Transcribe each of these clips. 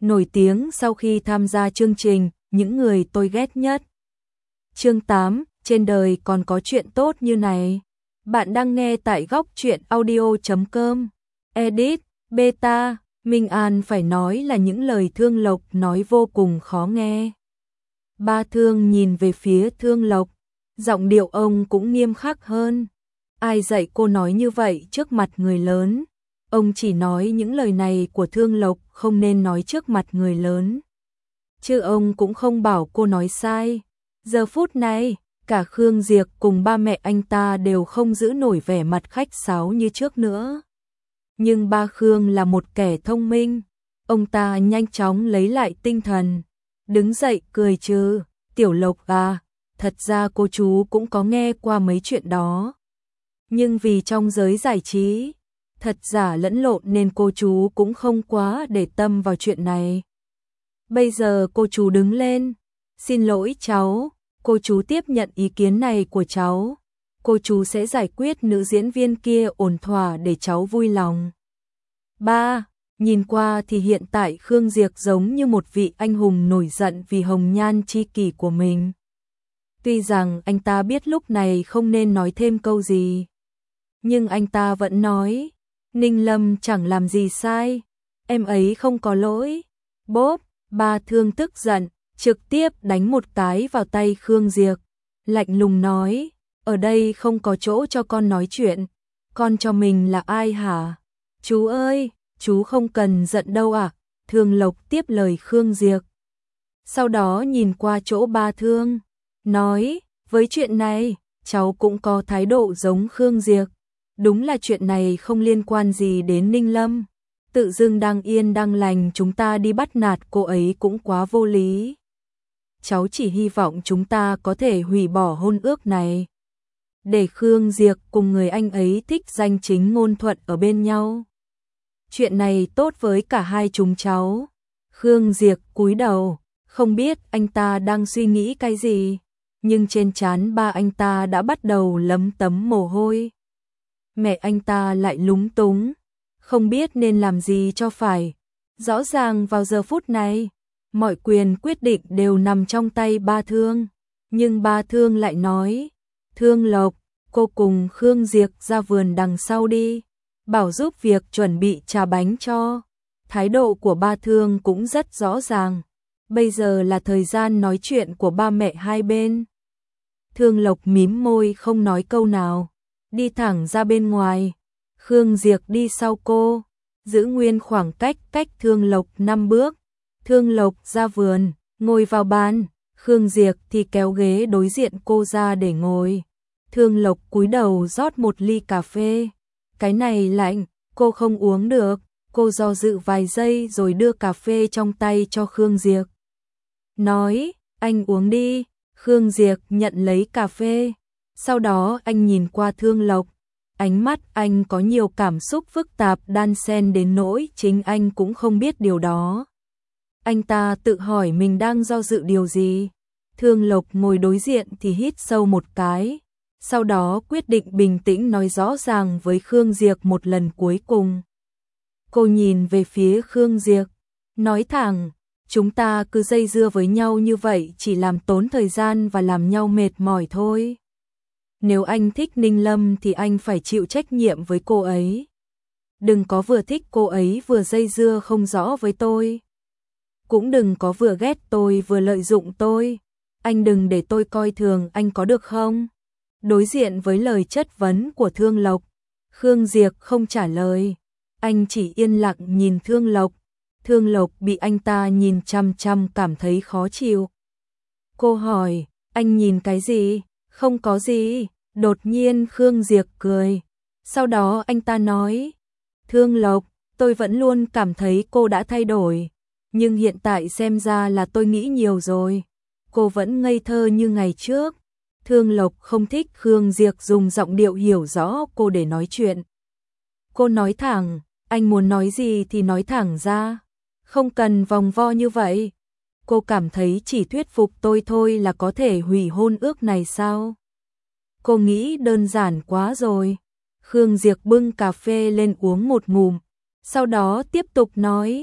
nổi tiếng sau khi tham gia chương trình Những người tôi ghét nhất. Chương 8, trên đời còn có chuyện tốt như này. Bạn đang nghe tại góc truyện audio.com. Edit, beta, Minh An phải nói là những lời Thương Lộc nói vô cùng khó nghe. Ba Thương nhìn về phía Thương Lộc, giọng điệu ông cũng nghiêm khắc hơn. Ai dạy cô nói như vậy trước mặt người lớn? Ông chỉ nói những lời này của Thương Lộc không nên nói trước mặt người lớn. Chứ ông cũng không bảo cô nói sai. Giờ phút này, cả Khương Diệp cùng ba mẹ anh ta đều không giữ nổi vẻ mặt khách sáo như trước nữa. Nhưng ba Khương là một kẻ thông minh. Ông ta nhanh chóng lấy lại tinh thần. Đứng dậy cười trừ, Tiểu Lộc à, thật ra cô chú cũng có nghe qua mấy chuyện đó. Nhưng vì trong giới giải trí, thật giả lẫn lộn nên cô chú cũng không quá để tâm vào chuyện này. Bây giờ cô chú đứng lên, xin lỗi cháu, cô chú tiếp nhận ý kiến này của cháu. Cô chú sẽ giải quyết nữ diễn viên kia ổn thỏa để cháu vui lòng. Ba, nhìn qua thì hiện tại Khương Diệp giống như một vị anh hùng nổi giận vì hồng nhan chi kỷ của mình. Tuy rằng anh ta biết lúc này không nên nói thêm câu gì, nhưng anh ta vẫn nói, Ninh Lâm chẳng làm gì sai, em ấy không có lỗi. Bốp, Ba Thương tức giận, trực tiếp đánh một cái vào tay Khương Diệp, lạnh lùng nói, ở đây không có chỗ cho con nói chuyện, con cho mình là ai hả? Chú ơi, chú không cần giận đâu ạ. Thương Lộc tiếp lời Khương Diệp. Sau đó nhìn qua chỗ Ba Thương, nói, với chuyện này, cháu cũng có thái độ giống Khương Diệp. Đúng là chuyện này không liên quan gì đến Ninh Lâm. Tự dưng đang yên đang lành chúng ta đi bắt nạt cô ấy cũng quá vô lý. Cháu chỉ hy vọng chúng ta có thể hủy bỏ hôn ước này, để Khương Diệp cùng người anh ấy thích danh chính ngôn thuận ở bên nhau. Chuyện này tốt với cả hai chúng cháu. Khương Diệp cúi đầu, không biết anh ta đang suy nghĩ cái gì, nhưng trên trán ba anh ta đã bắt đầu lấm tấm mồ hôi. Mẹ anh ta lại lúng túng, không biết nên làm gì cho phải. Rõ ràng vào giờ phút này, mọi quyền quyết định đều nằm trong tay Ba Thương. Nhưng Ba Thương lại nói, Thương Lộc, cô cùng Khương Diệp ra vườn đằng sau đi, bảo giúp việc chuẩn bị trà bánh cho. Thái độ của Ba Thương cũng rất rõ ràng. Bây giờ là thời gian nói chuyện của ba mẹ hai bên. Thương Lộc mím môi không nói câu nào, đi thẳng ra bên ngoài. Khương Diệp đi sau cô, giữ nguyên khoảng cách cách Thương Lộc 5 bước. Thương Lộc ra vườn, ngồi vào bàn, Khương Diệp thì kéo ghế đối diện cô ra để ngồi. Thương Lộc cúi đầu rót một ly cà phê. Cái này lạnh, cô không uống được. Cô do dự vài giây rồi đưa cà phê trong tay cho Khương Diệp. Nói, anh uống đi. Khương Diệp nhận lấy cà phê. Sau đó anh nhìn qua Thương Lộc. Ánh mắt anh có nhiều cảm xúc phức tạp đan xen đến nỗi chính anh cũng không biết điều đó. Anh ta tự hỏi mình đang do dự điều gì. Thương Lộc ngồi đối diện thì hít sâu một cái. Sau đó quyết định bình tĩnh nói rõ ràng với Khương Diệp một lần cuối cùng. Cô nhìn về phía Khương Diệp, nói thẳng, chúng ta cứ dây dưa với nhau như vậy chỉ làm tốn thời gian và làm nhau mệt mỏi thôi. Nếu anh thích Ninh Lâm thì anh phải chịu trách nhiệm với cô ấy. Đừng có vừa thích cô ấy vừa dây dưa không rõ với tôi. Cũng đừng có vừa ghét tôi vừa lợi dụng tôi. Anh đừng để tôi coi thường anh có được không? Đối diện với lời chất vấn của Thương Lộc, Khương Diệp không trả lời. Anh chỉ yên lặng nhìn Thương Lộc. Thương Lộc bị anh ta nhìn chăm chăm cảm thấy khó chịu. Cô hỏi, anh nhìn cái gì? Không có gì. Đột nhiên Khương Diệp cười. Sau đó anh ta nói, Thương Lộc, tôi vẫn luôn cảm thấy cô đã thay đổi. Nhưng hiện tại xem ra là tôi nghĩ nhiều rồi. Cô vẫn ngây thơ như ngày trước. Thương Lộc không thích Khương Diệp dùng giọng điệu hiểu rõ cô để nói chuyện. Cô nói thẳng, anh muốn nói gì thì nói thẳng ra. Không cần vòng vo như vậy. Cô cảm thấy chỉ thuyết phục tôi thôi là có thể hủy hôn ước này sao? Cô nghĩ đơn giản quá rồi. Khương Diệp bưng cà phê lên uống một ngụm. Sau đó tiếp tục nói.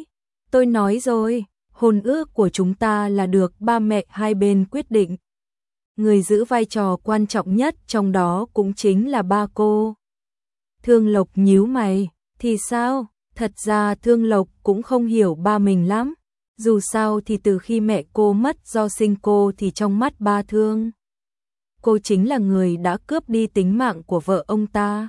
Tôi nói rồi, hôn ước của chúng ta là được ba mẹ hai bên quyết định. Người giữ vai trò quan trọng nhất trong đó cũng chính là ba cô. Thương Lộc nhíu mày, thì sao? Thật ra Thương Lộc cũng không hiểu ba mình lắm. Dù sao thì từ khi mẹ cô mất do sinh cô thì trong mắt ba Thương, cô chính là người đã cướp đi tính mạng của vợ ông ta.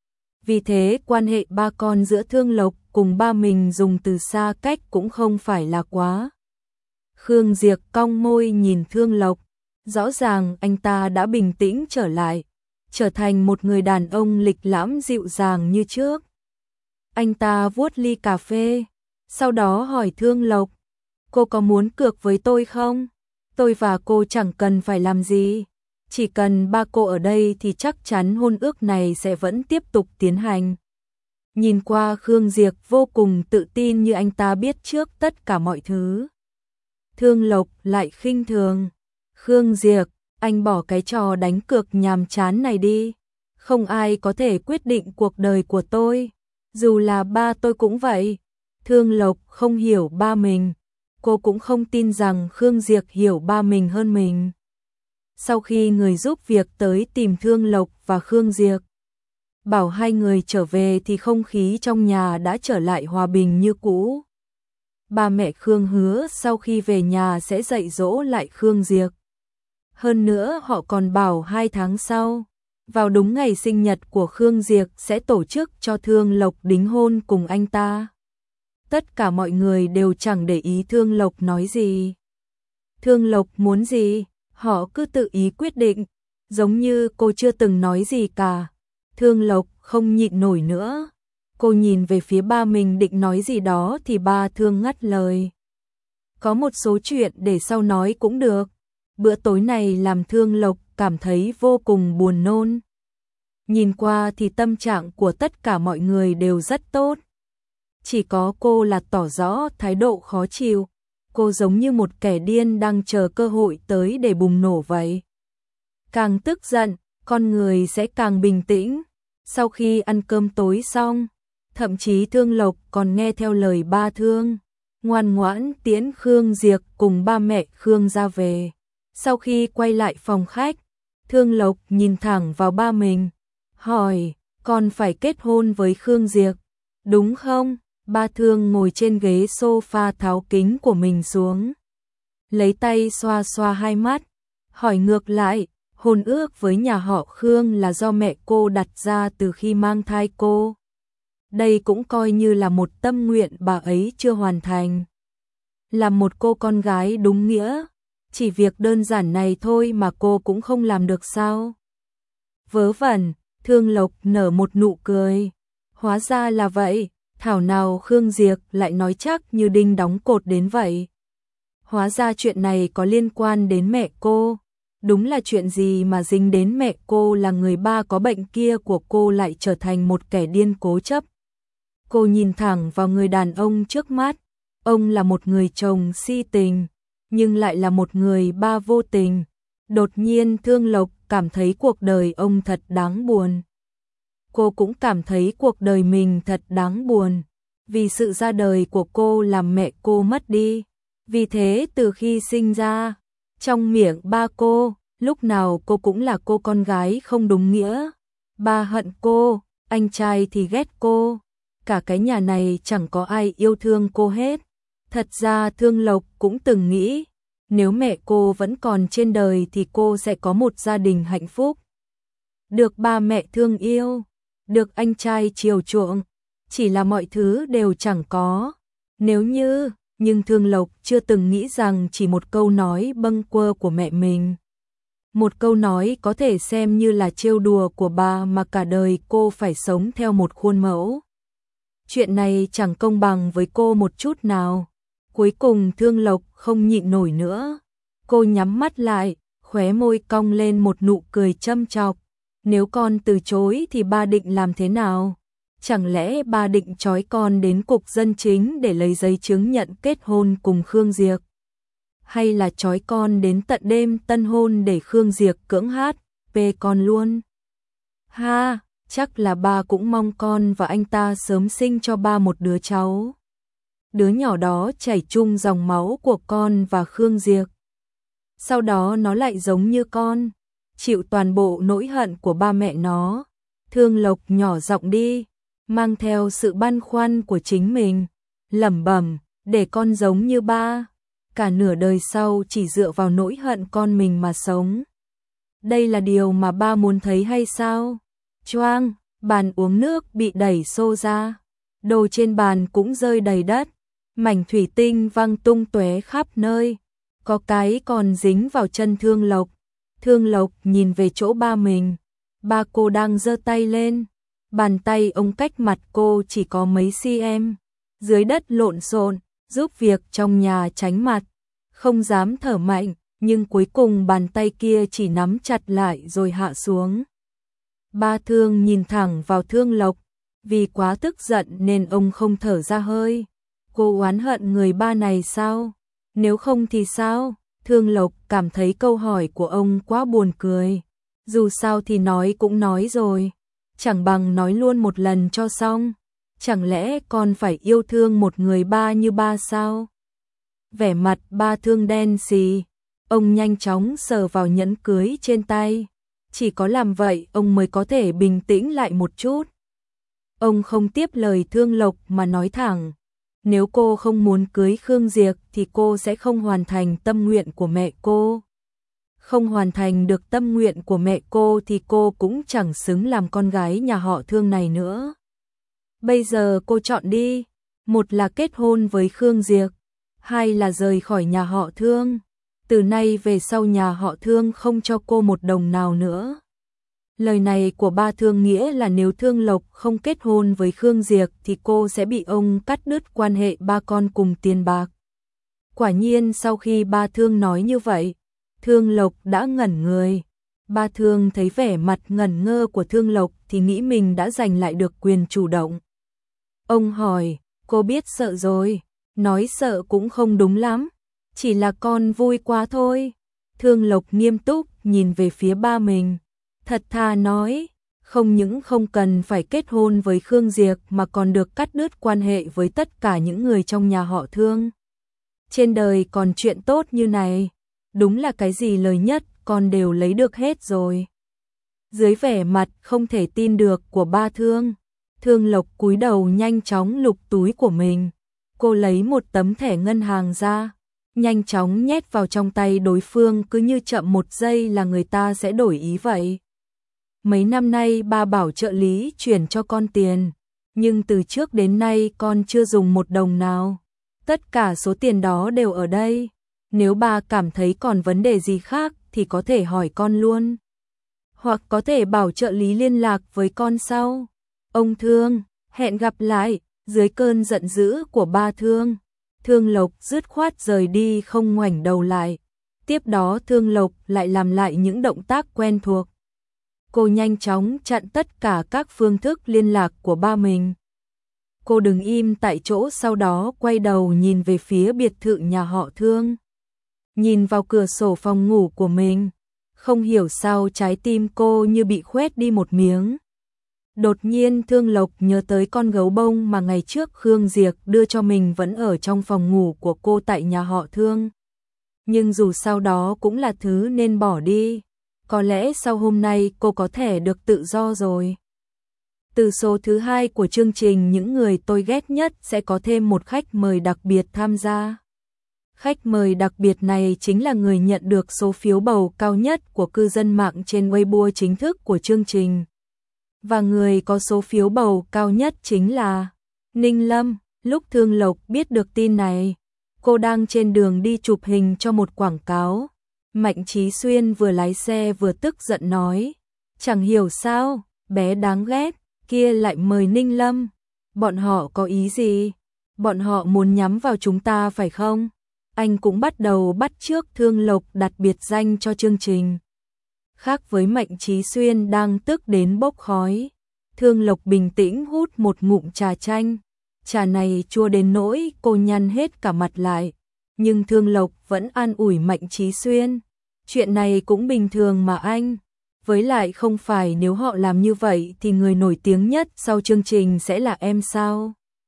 Vì thế quan hệ ba con giữa Thương Lộc cùng ba mình dùng từ xa cách cũng không phải là quá. Khương Diệp cong môi nhìn Thương Lộc, rõ ràng anh ta đã bình tĩnh trở lại, trở thành một người đàn ông lịch lãm dịu dàng như trước. Anh ta vuốt ly cà phê, sau đó hỏi Thương Lộc, cô có muốn cược với tôi không? Tôi và cô chẳng cần phải làm gì, chỉ cần ba cô ở đây thì chắc chắn hôn ước này sẽ vẫn tiếp tục tiến hành. Nhìn qua Khương Diệp vô cùng tự tin như anh ta biết trước tất cả mọi thứ. Thương Lộc lại khinh thường, Khương Diệp, anh bỏ cái trò đánh cược nhàm chán này đi, không ai có thể quyết định cuộc đời của tôi, dù là ba tôi cũng vậy. Thương Lộc không hiểu ba mình, cô cũng không tin rằng Khương Diệp hiểu ba mình hơn mình. Sau khi người giúp việc tới tìm Thương Lộc và Khương Diệp, bảo hai người trở về thì không khí trong nhà đã trở lại hòa bình như cũ. Ba mẹ Khương hứa sau khi về nhà sẽ dạy dỗ lại Khương Diệp. Hơn nữa họ còn bảo 2 tháng sau, vào đúng ngày sinh nhật của Khương Diệp sẽ tổ chức cho Thương Lộc đính hôn cùng anh ta. Tất cả mọi người đều chẳng để ý Thương Lộc nói gì. Thương Lộc muốn gì, họ cứ tự ý quyết định, giống như cô chưa từng nói gì cả. Thương Lộc không nhịn nổi nữa. Cô nhìn về phía ba mình định nói gì đó thì ba Thương ngắt lời. Có một số chuyện để sau nói cũng được. Bữa tối này làm Thương Lộc cảm thấy vô cùng buồn nôn. Nhìn qua thì tâm trạng của tất cả mọi người đều rất tốt. Chỉ có cô là tỏ rõ thái độ khó chịu. Cô giống như một kẻ điên đang chờ cơ hội tới để bùng nổ vậy. Càng tức giận, con người sẽ càng bình tĩnh. Sau khi ăn cơm tối xong, thậm chí Thương Lộc còn nghe theo lời ba Thương, ngoan ngoãn tiễn Khương Diệp cùng ba mẹ Khương ra về. Sau khi quay lại phòng khách, Thương Lộc nhìn thẳng vào ba mình, hỏi, con phải kết hôn với Khương Diệp, đúng không? Ba Thương ngồi trên ghế sofa tháo kính của mình xuống, lấy tay xoa xoa hai mắt, hỏi ngược lại, hôn ước với nhà họ Khương là do mẹ cô đặt ra từ khi mang thai cô. Đây cũng coi như là một tâm nguyện bà ấy chưa hoàn thành. Là một cô con gái đúng nghĩa, chỉ việc đơn giản này thôi mà cô cũng không làm được sao? Vớ vẩn, Thương Lộc nở một nụ cười. Hóa ra là vậy, thảo nào Khương Diệp lại nói chắc như đinh đóng cột đến vậy. Hóa ra chuyện này có liên quan đến mẹ cô. Đúng là chuyện gì mà dính đến mẹ cô là người ba có bệnh kia của cô lại trở thành một kẻ điên cố chấp. Cô nhìn thẳng vào người đàn ông trước mắt. Ông là một người chồng si tình, nhưng lại là một người ba vô tình. Đột nhiên Thương Lộc cảm thấy cuộc đời ông thật đáng buồn. Cô cũng cảm thấy cuộc đời mình thật đáng buồn. Vì sự ra đời của cô làm mẹ cô mất đi. Vì thế từ khi sinh ra, trong miệng ba cô, lúc nào cô cũng là cô con gái không đúng nghĩa. Ba hận cô, anh trai thì ghét cô. Cả cái nhà này chẳng có ai yêu thương cô hết. Thật ra Thương Lộc cũng từng nghĩ, nếu mẹ cô vẫn còn trên đời thì cô sẽ có một gia đình hạnh phúc. Được ba mẹ thương yêu, được anh trai chiều chuộng, chỉ là mọi thứ đều chẳng có. Nếu như, nhưng Thương Lộc chưa từng nghĩ rằng chỉ một câu nói bâng quơ của mẹ mình. Một câu nói có thể xem như là trêu đùa của bà mà cả đời cô phải sống theo một khuôn mẫu. Chuyện này chẳng công bằng với cô một chút nào. Cuối cùng Thương Lộc không nhịn nổi nữa. Cô nhắm mắt lại, khóe môi cong lên một nụ cười châm chọc. Nếu con từ chối thì ba định làm thế nào? Chẳng lẽ ba định trói con đến cục dân chính để lấy giấy chứng nhận kết hôn cùng Khương Diệp? Hay là trói con đến tận đêm tân hôn để Khương Diệp cưỡng hát, về con luôn? Ha, chắc là ba cũng mong con và anh ta sớm sinh cho ba một đứa cháu. đứa nhỏ đó chảy chung dòng máu của con và Khương Diệp. Sau đó nó lại giống như con, chịu toàn bộ nỗi hận của ba mẹ nó. Thương Lộc nhỏ giọng đi, mang theo sự băn khoăn của chính mình, lẩm bẩm, để con giống như ba, cả nửa đời sau chỉ dựa vào nỗi hận con mình mà sống. Đây là điều mà ba muốn thấy hay sao? Choang, bàn uống nước bị đẩy xô ra, đồ trên bàn cũng rơi đầy đất, mảnh thủy tinh văng tung tóe khắp nơi, có cái còn dính vào chân Thương Lộc. Thương Lộc nhìn về chỗ ba mình, ba cô đang giơ tay lên, bàn tay ông cách mặt cô chỉ có mấy cm, dưới đất lộn xộn, giúp việc trong nhà tránh mặt, không dám thở mạnh, nhưng cuối cùng bàn tay kia chỉ nắm chặt lại rồi hạ xuống. Ba Thương nhìn thẳng vào Thương Lộc, vì quá tức giận nên ông không thở ra hơi. Cô oán hận người ba này sao? Nếu không thì sao? Thương Lộc cảm thấy câu hỏi của ông quá buồn cười. Dù sao thì nói cũng nói rồi, chẳng bằng nói luôn một lần cho xong. Chẳng lẽ con phải yêu thương một người ba như ba sao? Vẻ mặt ba Thương đen xì, ông nhanh chóng sờ vào nhẫn cưới trên tay. Chỉ có làm vậy ông mới có thể bình tĩnh lại một chút. Ông không tiếp lời Thương Lộc mà nói thẳng, nếu cô không muốn cưới Khương Diệp thì cô sẽ không hoàn thành tâm nguyện của mẹ cô. Không hoàn thành được tâm nguyện của mẹ cô thì cô cũng chẳng xứng làm con gái nhà họ Thương này nữa. Bây giờ cô chọn đi, một là kết hôn với Khương Diệp, hai là rời khỏi nhà họ Thương. Từ nay về sau nhà họ Thương không cho cô một đồng nào nữa. Lời này của ba Thương nghĩa là nếu Thương Lộc không kết hôn với Khương Diệp thì cô sẽ bị ông cắt đứt quan hệ ba con cùng tiền bạc. Quả nhiên sau khi ba Thương nói như vậy, Thương Lộc đã ngẩn người. Ba Thương thấy vẻ mặt ngẩn ngơ của Thương Lộc thì nghĩ mình đã giành lại được quyền chủ động. Ông hỏi, cô biết sợ rồi, nói sợ cũng không đúng lắm, chỉ là con vui quá thôi. Thương Lộc nghiêm túc nhìn về phía ba mình, thật thà nói, không những không cần phải kết hôn với Khương Diệp mà còn được cắt đứt quan hệ với tất cả những người trong nhà họ Thương. Trên đời còn chuyện tốt như này, đúng là cái gì lời nhất con đều lấy được hết rồi. Dưới vẻ mặt không thể tin được của ba Thương, Thương Lộc cúi đầu nhanh chóng lục túi của mình. Cô lấy một tấm thẻ ngân hàng ra, nhanh chóng nhét vào trong tay đối phương, cứ như chậm một giây là người ta sẽ đổi ý vậy. Mấy năm nay ba bảo trợ lý chuyển cho con tiền, nhưng từ trước đến nay con chưa dùng một đồng nào. Tất cả số tiền đó đều ở đây. Nếu ba cảm thấy còn vấn đề gì khác thì có thể hỏi con luôn. Hoặc có thể bảo trợ lý liên lạc với con sau. Ông Thương, hẹn gặp lại. Dưới cơn giận dữ của ba Thương, Thương Lộc dứt khoát rời đi không ngoảnh đầu lại. Tiếp đó Thương Lộc lại làm lại những động tác quen thuộc. Cô nhanh chóng chặn tất cả các phương thức liên lạc của ba mình. Cô đứng im tại chỗ, sau đó quay đầu nhìn về phía biệt thự nhà họ Thương. Nhìn vào cửa sổ phòng ngủ của mình, không hiểu sao trái tim cô như bị khoét đi một miếng. Đột nhiên Thương Lộc nhớ tới con gấu bông mà ngày trước Khương Diệp đưa cho mình vẫn ở trong phòng ngủ của cô tại nhà họ Thương. Nhưng dù sao đó cũng là thứ nên bỏ đi. Có lẽ sau hôm nay cô có thể được tự do rồi. Từ số thứ 2 của chương trình Những Người Tôi Ghét Nhất sẽ có thêm một khách mời đặc biệt tham gia. Khách mời đặc biệt này chính là người nhận được số phiếu bầu cao nhất của cư dân mạng trên Weibo chính thức của chương trình. Và người có số phiếu bầu cao nhất chính là Ninh Lâm. Lúc Thương Lộc biết được tin này, cô đang trên đường đi chụp hình cho một quảng cáo. Mạnh Chí Xuyên vừa lái xe vừa tức giận nói, chẳng hiểu sao, bé đáng ghét kia lại mời Ninh Lâm. Bọn họ có ý gì? Bọn họ muốn nhắm vào chúng ta phải không? Anh cũng bắt đầu bắt chước Thương Lộc đặt biệt danh cho chương trình. Khác với Mạnh Chí Xuyên đang tức đến bốc khói, Thương Lộc bình tĩnh hút một ngụm trà chanh. Trà này chua đến nỗi cô nhăn hết cả mặt lại. Nhưng Thương Lộc vẫn an ủi Mạnh Chí Xuyên. Chuyện này cũng bình thường mà anh. Với lại không phải nếu họ làm như vậy thì người nổi tiếng nhất sau chương trình sẽ là em sao?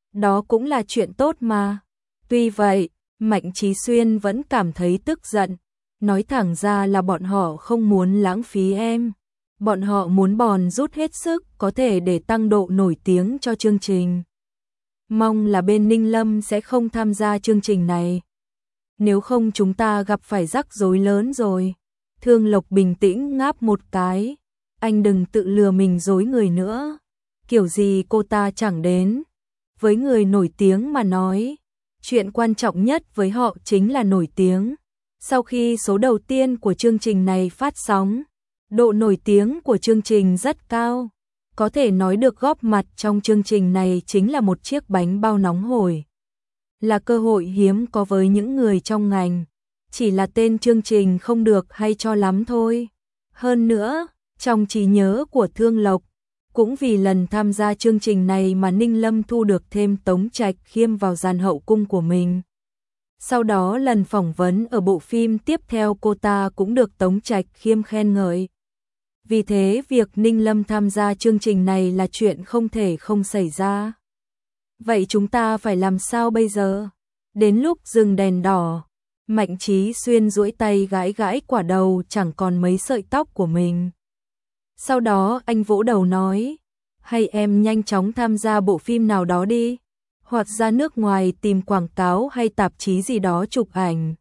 Đó cũng là chuyện tốt mà. Tuy vậy, Mạnh Chí Xuyên vẫn cảm thấy tức giận. Nói thẳng ra là bọn họ không muốn lãng phí em. Bọn họ muốn bòn rút hết sức có thể để tăng độ nổi tiếng cho chương trình. Mong là bên Ninh Lâm sẽ không tham gia chương trình này. Nếu không chúng ta gặp phải rắc rối lớn rồi. Thương Lộc bình tĩnh ngáp một cái. Anh đừng tự lừa mình dối người nữa. Kiểu gì cô ta chẳng đến. Với người nổi tiếng mà nói, chuyện quan trọng nhất với họ chính là nổi tiếng. Sau khi số đầu tiên của chương trình này phát sóng, độ nổi tiếng của chương trình rất cao. Có thể nói được góp mặt trong chương trình này chính là một chiếc bánh bao nóng hổi. Là cơ hội hiếm có với những người trong ngành. Chỉ là tên chương trình không được hay cho lắm thôi. Hơn nữa, trong trí nhớ của Thương Lộc, cũng vì lần tham gia chương trình này mà Ninh Lâm thu được thêm Tống Trạch Khiêm vào dàn hậu cung của mình. Sau đó lần phỏng vấn ở bộ phim tiếp theo cô ta cũng được Tống Trạch Khiêm khen ngợi. Vì thế việc Ninh Lâm tham gia chương trình này là chuyện không thể không xảy ra. Vậy chúng ta phải làm sao bây giờ? Đến lúc dừng đèn đỏ, Mạnh Chí Xuyên duỗi tay gãi gãi quả đầu chẳng còn mấy sợi tóc của mình. Sau đó anh vỗ đầu nói, hay em nhanh chóng tham gia bộ phim nào đó đi, hoặc ra nước ngoài tìm quảng cáo hay tạp chí gì đó chụp ảnh.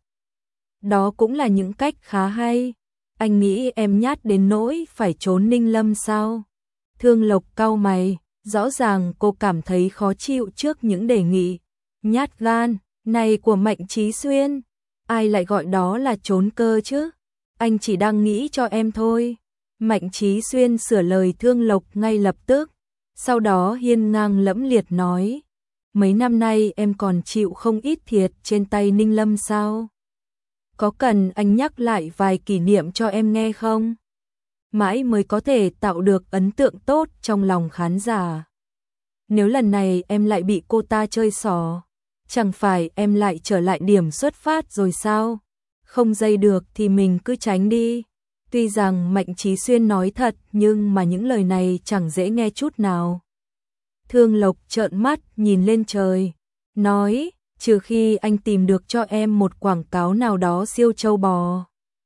Đó cũng là những cách khá hay. Anh nghĩ em nhát đến nỗi phải trốn Ninh Lâm sao? Thương Lộc cau mày, rõ ràng cô cảm thấy khó chịu trước những đề nghị nhát gan này của Mạnh Chí Xuyên. Ai lại gọi đó là trốn cơ chứ? Anh chỉ đang nghĩ cho em thôi. Mạnh Chí Xuyên sửa lời Thương Lộc ngay lập tức. Sau đó hiên ngang lẫm liệt nói, mấy năm nay em còn chịu không ít thiệt trên tay Ninh Lâm sao? Có cần anh nhắc lại vài kỷ niệm cho em nghe không? Mãi mới có thể tạo được ấn tượng tốt trong lòng khán giả. Nếu lần này em lại bị cô ta chơi xỏ, chẳng phải em lại trở lại điểm xuất phát rồi sao? Không dây được thì mình cứ tránh đi. Tuy rằng Mạnh Chí Xuyên nói thật nhưng mà những lời này chẳng dễ nghe chút nào. Thương Lộc trợn mắt nhìn lên trời, nói, trừ khi anh tìm được cho em một quảng cáo nào đó siêu trâu bò.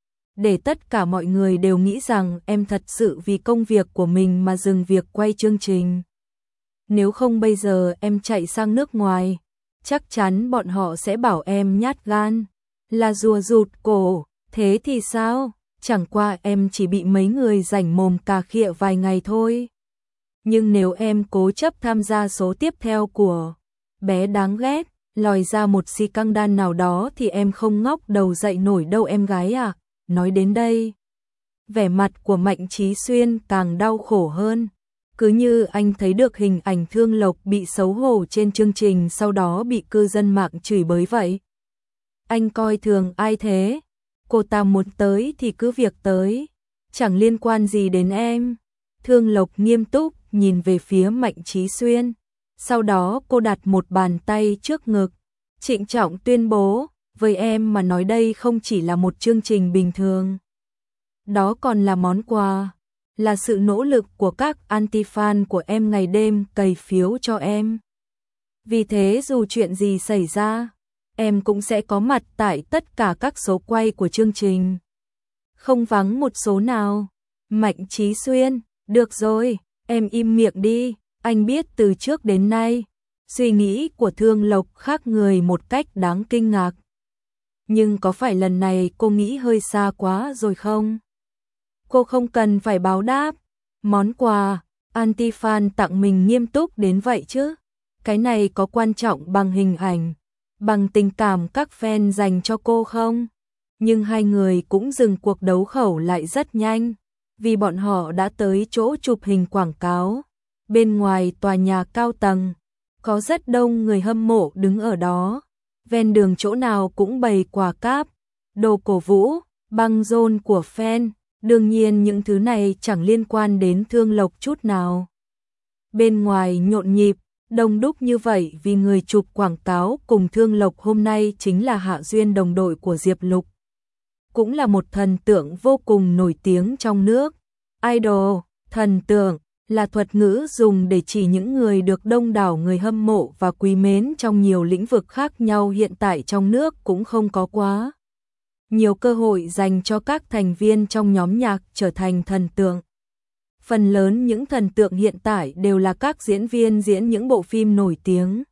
Để tất cả mọi người đều nghĩ rằng em thật sự vì công việc của mình mà dừng việc quay chương trình. Nếu không bây giờ em chạy sang nước ngoài, chắc chắn bọn họ sẽ bảo em nhát gan, là rùa rụt cổ, thế thì sao? Chẳng qua em chỉ bị mấy người rảnh mồm cà khịa vài ngày thôi. Nhưng nếu em cố chấp tham gia số tiếp theo của bé đáng ghét, lòi ra một si căng đan nào đó thì em không ngóc đầu dậy nổi đâu em gái à. Nói đến đây, vẻ mặt của Mạnh Chí Xuyên càng đau khổ hơn. Cứ như anh thấy được hình ảnh Thương Lộc bị xấu hổ trên chương trình sau đó bị cư dân mạng chửi bới vậy. Anh coi thường ai thế? Cô ta muốn tới thì cứ việc tới, chẳng liên quan gì đến em. Thương Lộc nghiêm túc nhìn về phía Mạnh Chí Xuyên. Sau đó cô đặt một bàn tay trước ngực, trịnh trọng tuyên bố, với em mà nói đây không chỉ là một chương trình bình thường. Đó còn là món quà, là sự nỗ lực của các anti-fan của em ngày đêm cày phiếu cho em. Vì thế dù chuyện gì xảy ra, em cũng sẽ có mặt tại tất cả các số quay của chương trình. Không vắng một số nào. Mạnh Chí Xuyên, được rồi, em im miệng đi, anh biết từ trước đến nay, suy nghĩ của Thương Lộc khác người một cách đáng kinh ngạc. Nhưng có phải lần này cô nghĩ hơi xa quá rồi không? Cô không cần phải báo đáp, món quà, anti-fan tặng mình nghiêm túc đến vậy chứ. Cái này có quan trọng bằng hình ảnh, bằng tình cảm các fan dành cho cô không? Nhưng hai người cũng dừng cuộc đấu khẩu lại rất nhanh, vì bọn họ đã tới chỗ chụp hình quảng cáo. Bên ngoài tòa nhà cao tầng, có rất đông người hâm mộ đứng ở đó. Ven đường chỗ nào cũng bày quà cáp, đồ cổ vũ, băng rôn của fan. Đương nhiên những thứ này chẳng liên quan đến Thương Lộc chút nào. Bên ngoài nhộn nhịp, đông đúc như vậy vì người chụp quảng cáo cùng Thương Lộc hôm nay chính là Hạ Duyên, đồng đội của Diệp Lục. Cũng là một thần tượng vô cùng nổi tiếng trong nước. Idol, thần tượng, là thuật ngữ dùng để chỉ những người được đông đảo người hâm mộ và quý mến trong nhiều lĩnh vực khác nhau. Hiện tại trong nước cũng không có quá nhiều cơ hội dành cho các thành viên trong nhóm nhạc trở thành thần tượng. Phần lớn những thần tượng hiện tại đều là các diễn viên diễn những bộ phim nổi tiếng.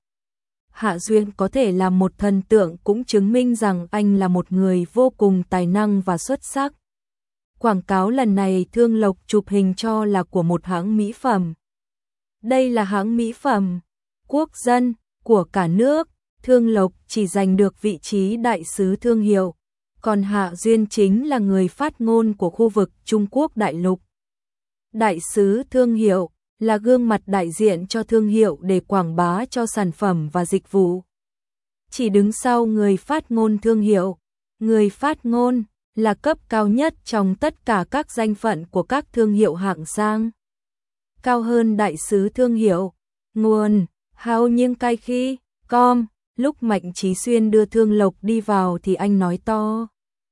Hạ Duyên có thể là một thần tượng cũng chứng minh rằng anh là một người vô cùng tài năng và xuất sắc. Quảng cáo lần này Thương Lộc chụp hình cho là của một hãng mỹ phẩm. Đây là hãng mỹ phẩm quốc dân của cả nước. Thương Lộc chỉ giành được vị trí đại sứ thương hiệu, còn Hạ Duyên chính là người phát ngôn của khu vực Trung Quốc đại lục. Đại sứ thương hiệu là gương mặt đại diện cho thương hiệu để quảng bá cho sản phẩm và dịch vụ. Chỉ đứng sau người phát ngôn thương hiệu, người phát ngôn là cấp cao nhất trong tất cả các danh phận của các thương hiệu hạng sang. Cao hơn đại sứ thương hiệu. Nguồn: Hào Nhiên Cai Khi, com. Lúc Mạnh Chí Xuyên đưa Thương Lộc đi vào thì anh nói to: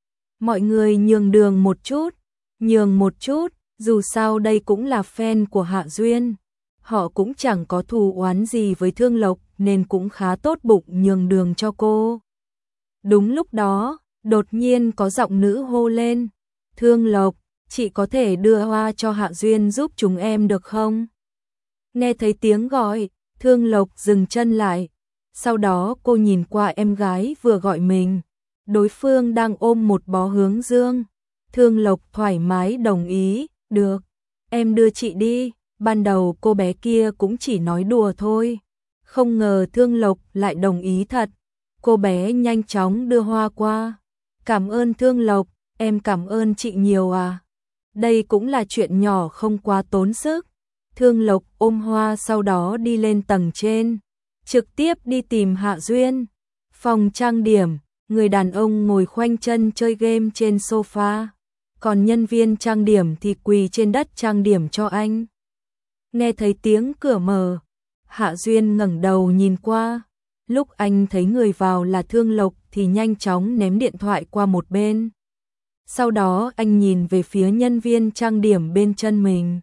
mọi người nhường đường một chút, nhường một chút, dù sao đây cũng là fan của Hạ Duyên. Họ cũng chẳng có thù oán gì với Thương Lộc nên cũng khá tốt bụng nhường đường cho cô. Đúng lúc đó, đột nhiên có giọng nữ hô lên: Thương Lộc, chị có thể đưa hoa cho Hạ Duyên giúp chúng em được không? Nghe thấy tiếng gọi, Thương Lộc dừng chân lại. Sau đó cô nhìn qua em gái vừa gọi mình. Đối phương đang ôm một bó hướng dương. Thương Lộc thoải mái đồng ý: được, em đưa chị đi. Ban đầu cô bé kia cũng chỉ nói đùa thôi. Không ngờ Thương Lộc lại đồng ý thật. Cô bé nhanh chóng đưa hoa qua. Cảm ơn Thương Lộc, em cảm ơn chị nhiều à. Đây cũng là chuyện nhỏ không quá tốn sức. Thương Lộc ôm hoa sau đó đi lên tầng trên, trực tiếp đi tìm Hạ Duyên. Phòng trang điểm, người đàn ông ngồi khoanh chân chơi game trên sofa, còn nhân viên trang điểm thì quỳ trên đất trang điểm cho anh. Nghe thấy tiếng cửa mở, Hạ Duyên ngẩng đầu nhìn qua. Lúc anh thấy người vào là Thương Lộc thì nhanh chóng ném điện thoại qua một bên. Sau đó anh nhìn về phía nhân viên trang điểm bên chân mình.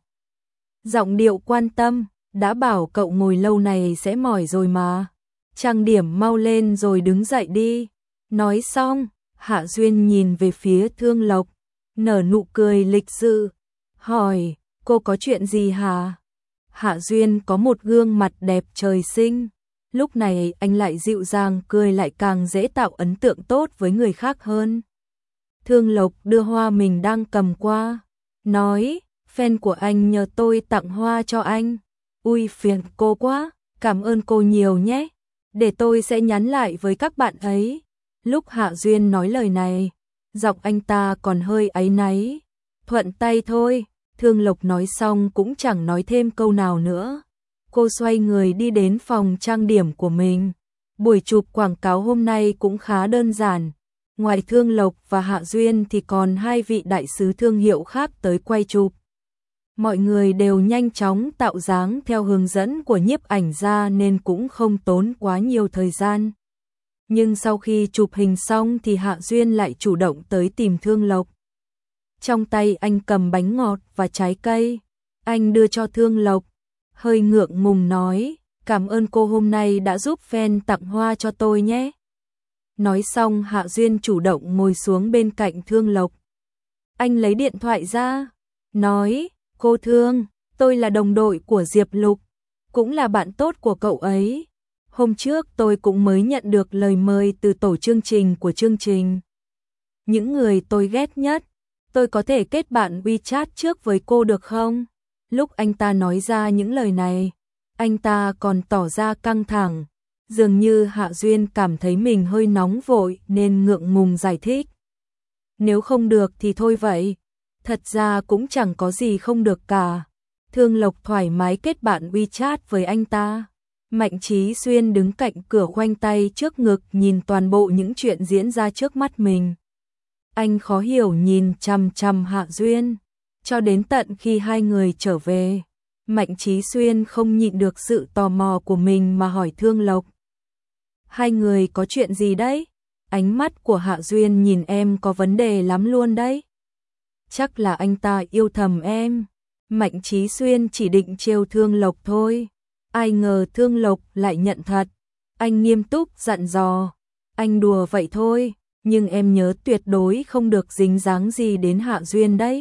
Giọng điệu quan tâm: đã bảo cậu ngồi lâu này sẽ mỏi rồi mà. Trang điểm mau lên rồi đứng dậy đi. Nói xong, Hạ Duyên nhìn về phía Thương Lộc, nở nụ cười lịch sự, hỏi: cô có chuyện gì hả? Hạ Duyên có một gương mặt đẹp trời sinh. Lúc này anh lại dịu dàng cười lại càng dễ tạo ấn tượng tốt với người khác hơn. Thương Lộc đưa hoa mình đang cầm qua, nói: fan của anh nhờ tôi tặng hoa cho anh. Ui phiền cô quá, cảm ơn cô nhiều nhé. Để tôi sẽ nhắn lại với các bạn ấy. Lúc Hạ Duyên nói lời này, giọng anh ta còn hơi áy náy. Thuận tay thôi. Thương Lộc nói xong cũng chẳng nói thêm câu nào nữa. Cô xoay người đi đến phòng trang điểm của mình. Buổi chụp quảng cáo hôm nay cũng khá đơn giản. Ngoài Thương Lộc và Hạ Duyên thì còn hai vị đại sứ thương hiệu khác tới quay chụp. Mọi người đều nhanh chóng tạo dáng theo hướng dẫn của nhiếp ảnh gia nên cũng không tốn quá nhiều thời gian. Nhưng sau khi chụp hình xong thì Hạ Duyên lại chủ động tới tìm Thương Lộc. Trong tay anh cầm bánh ngọt và trái cây. Anh đưa cho Thương Lộc, hơi ngượng ngùng nói: cảm ơn cô hôm nay đã giúp fan tặng hoa cho tôi nhé. Nói xong Hạ Duyên chủ động ngồi xuống bên cạnh Thương Lộc. Anh lấy điện thoại ra, nói: cô Thương, tôi là đồng đội của Diệp Lục, cũng là bạn tốt của cậu ấy. Hôm trước tôi cũng mới nhận được lời mời từ tổ chương trình của chương trình. Những người tôi ghét nhất, tôi có thể kết bạn WeChat trước với cô được không? Lúc anh ta nói ra những lời này, anh ta còn tỏ ra căng thẳng. Dường như Hạ Duyên cảm thấy mình hơi nóng vội nên ngượng ngùng giải thích. Nếu không được thì thôi vậy. Thật ra cũng chẳng có gì không được cả. Thương Lộc thoải mái kết bạn WeChat với anh ta. Mạnh Chí Xuyên đứng cạnh cửa khoanh tay trước ngực nhìn toàn bộ những chuyện diễn ra trước mắt mình. Anh khó hiểu nhìn chằm chằm Hạ Duyên. Cho đến tận khi hai người trở về, Mạnh Chí Xuyên không nhịn được sự tò mò của mình mà hỏi Thương Lộc: hai người có chuyện gì đấy? Ánh mắt của Hạ Duyên nhìn em có vấn đề lắm luôn đấy. Chắc là anh ta yêu thầm em. Mạnh Chí Xuyên chỉ định trêu Thương Lộc thôi. Ai ngờ Thương Lộc lại nhận thật. Anh nghiêm túc dặn dò. Anh đùa vậy thôi, nhưng em nhớ tuyệt đối không được dính dáng gì đến Hạ Duyên đấy.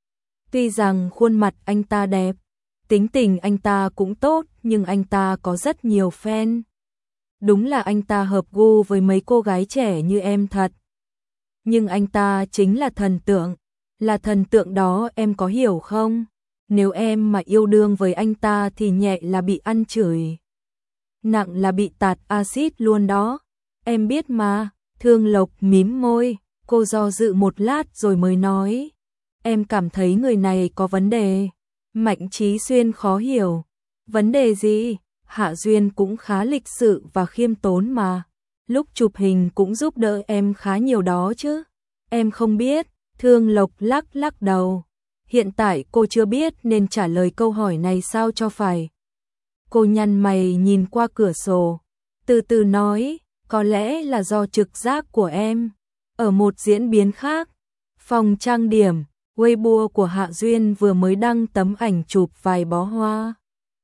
Tuy rằng khuôn mặt anh ta đẹp, tính tình anh ta cũng tốt, nhưng anh ta có rất nhiều fan. Đúng là anh ta hợp gu với mấy cô gái trẻ như em thật. Nhưng anh ta chính là thần tượng. Là thần tượng đó, em có hiểu không? Nếu em mà yêu đương với anh ta thì nhẹ là bị ăn chửi, nặng là bị tạt axit luôn đó. Em biết mà. Thương Lộc mím môi, cô do dự một lát rồi mới nói. Em cảm thấy người này có vấn đề. Mạnh Chí Xuyên khó hiểu. Vấn đề gì? Hạ Duyên cũng khá lịch sự và khiêm tốn mà. Lúc chụp hình cũng giúp đỡ em khá nhiều đó chứ. Em không biết. Thương Lộc lắc lắc đầu. Hiện tại cô chưa biết nên trả lời câu hỏi này sao cho phải. Cô nhăn mày nhìn qua cửa sổ, từ từ nói, có lẽ là do trực giác của em. Ở một diễn biến khác, phòng trang điểm, Weibo của Hạ Duyên vừa mới đăng tấm ảnh chụp vài bó hoa.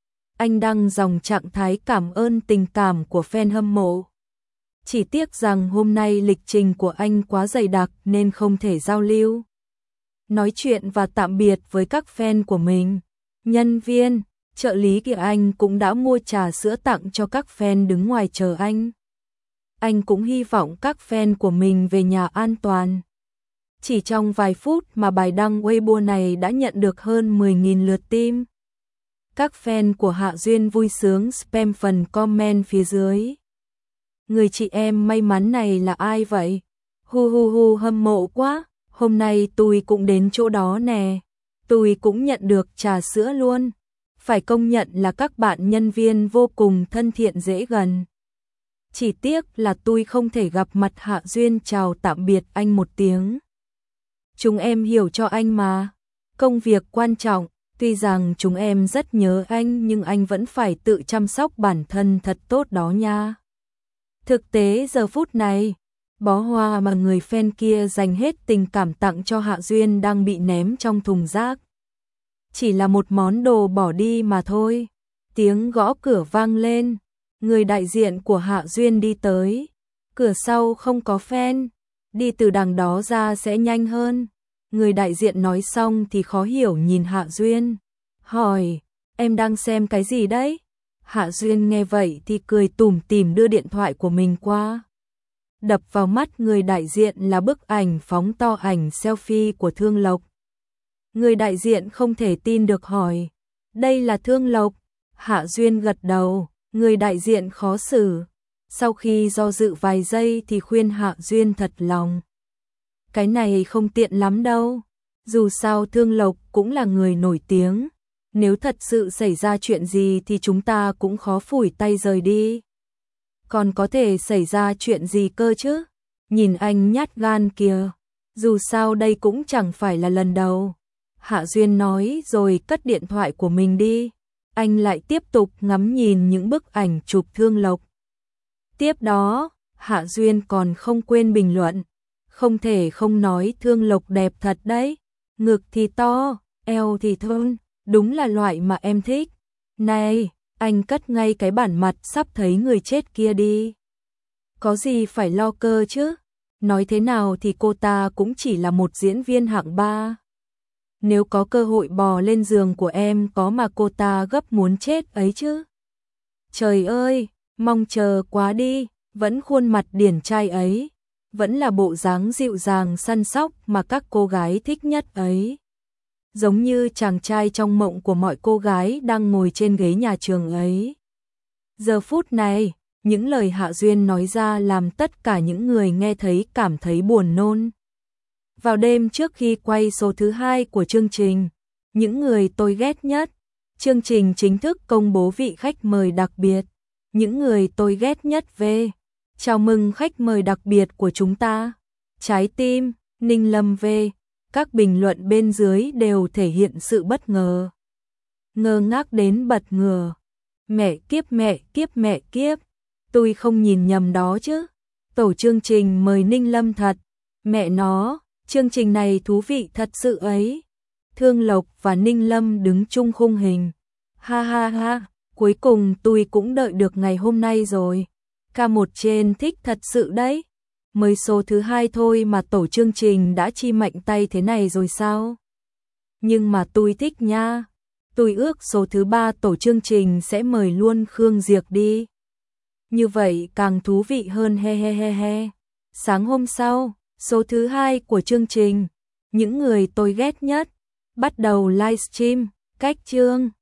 Anh đăng dòng trạng thái cảm ơn tình cảm của fan hâm mộ. Chỉ tiếc rằng hôm nay lịch trình của anh quá dày đặc nên không thể giao lưu, nói chuyện và tạm biệt với các fan của mình. Nhân viên, trợ lý của anh cũng đã mua trà sữa tặng cho các fan đứng ngoài chờ anh. Anh cũng hy vọng các fan của mình về nhà an toàn. Chỉ trong vài phút mà bài đăng Weibo này đã nhận được hơn 10.000 lượt tim. Các fan của Hạ Duyên vui sướng spam phần comment phía dưới. Người chị em may mắn này là ai vậy? Hu hu hu, hâm mộ quá. Hôm nay tôi cũng đến chỗ đó nè. Tôi cũng nhận được trà sữa luôn. Phải công nhận là các bạn nhân viên vô cùng thân thiện dễ gần. Chỉ tiếc là tôi không thể gặp mặt Hạ Duyên chào tạm biệt anh một tiếng. Chúng em hiểu cho anh mà. Công việc quan trọng, tuy rằng chúng em rất nhớ anh nhưng anh vẫn phải tự chăm sóc bản thân thật tốt đó nha. Thực tế giờ phút này, bó hoa mà người fan kia dành hết tình cảm tặng cho Hạ Duyên đang bị ném trong thùng rác. Chỉ là một món đồ bỏ đi mà thôi. Tiếng gõ cửa vang lên, người đại diện của Hạ Duyên đi tới. Cửa sau không có fan, đi từ đằng đó ra sẽ nhanh hơn. Người đại diện nói xong thì khó hiểu nhìn Hạ Duyên, hỏi, em đang xem cái gì đấy? Hạ Duyên nghe vậy thì cười tủm tỉm đưa điện thoại của mình qua. Đập vào mắt người đại diện là bức ảnh phóng to ảnh selfie của Thương Lộc. Người đại diện không thể tin được hỏi, đây là Thương Lộc? Hạ Duyên gật đầu, người đại diện khó xử. Sau khi do dự vài giây thì khuyên Hạ Duyên thật lòng. Cái này không tiện lắm đâu, dù sao Thương Lộc cũng là người nổi tiếng. Nếu thật sự xảy ra chuyện gì thì chúng ta cũng khó phủi tay rời đi. Còn có thể xảy ra chuyện gì cơ chứ? Nhìn anh nhát gan kìa, dù sao đây cũng chẳng phải là lần đầu. Hạ Duyên nói rồi cất điện thoại của mình đi. Anh lại tiếp tục ngắm nhìn những bức ảnh chụp Thương Lộc. Tiếp đó, Hạ Duyên còn không quên bình luận. Không thể không nói Thương Lộc đẹp thật đấy. Ngực thì to, eo thì thon, đúng là loại mà em thích. Này, anh cất ngay cái bản mặt sắp thấy người chết kia đi. Có gì phải lo cơ chứ? Nói thế nào thì cô ta cũng chỉ là một diễn viên hạng 3. Nếu có cơ hội bò lên giường của em có mà cô ta gấp muốn chết ấy chứ. Trời ơi, mong chờ quá đi, vẫn khuôn mặt điển trai ấy, vẫn là bộ dáng dịu dàng săn sóc mà các cô gái thích nhất ấy. Giống như chàng trai trong mộng của mọi cô gái đang ngồi trên ghế nhà trường ấy. Giờ phút này, những lời Hạ Duyên nói ra làm tất cả những người nghe thấy cảm thấy buồn nôn. Vào đêm trước khi quay số thứ 2 của chương trình, Những người tôi ghét nhất, chương trình chính thức công bố vị khách mời đặc biệt. Những người tôi ghét nhất về. Chào mừng khách mời đặc biệt của chúng ta. Trái tim, Ninh Lâm về. Các bình luận bên dưới đều thể hiện sự bất ngờ. Ngơ ngác đến bật ngửa. Mẹ kiếp mẹ kiếp mẹ kiếp. Tôi không nhìn nhầm đó chứ. Tổ chương trình mời Ninh Lâm thật. Mẹ nó, chương trình này thú vị thật sự ấy. Thương Lộc và Ninh Lâm đứng chung khung hình. Ha ha ha, cuối cùng tôi cũng đợi được ngày hôm nay rồi. K1 trên thích thật sự đấy. Mới số thứ 2 thôi mà tổ chương trình đã chi mạnh tay thế này rồi sao? Nhưng mà tôi thích nha. Tôi ước số thứ 3 tổ chương trình sẽ mời luôn Khương Diệc đi. Như vậy càng thú vị hơn he he he he. Sáng hôm sau, số thứ 2 của chương trình, những người tôi ghét nhất, bắt đầu livestream, cách chương.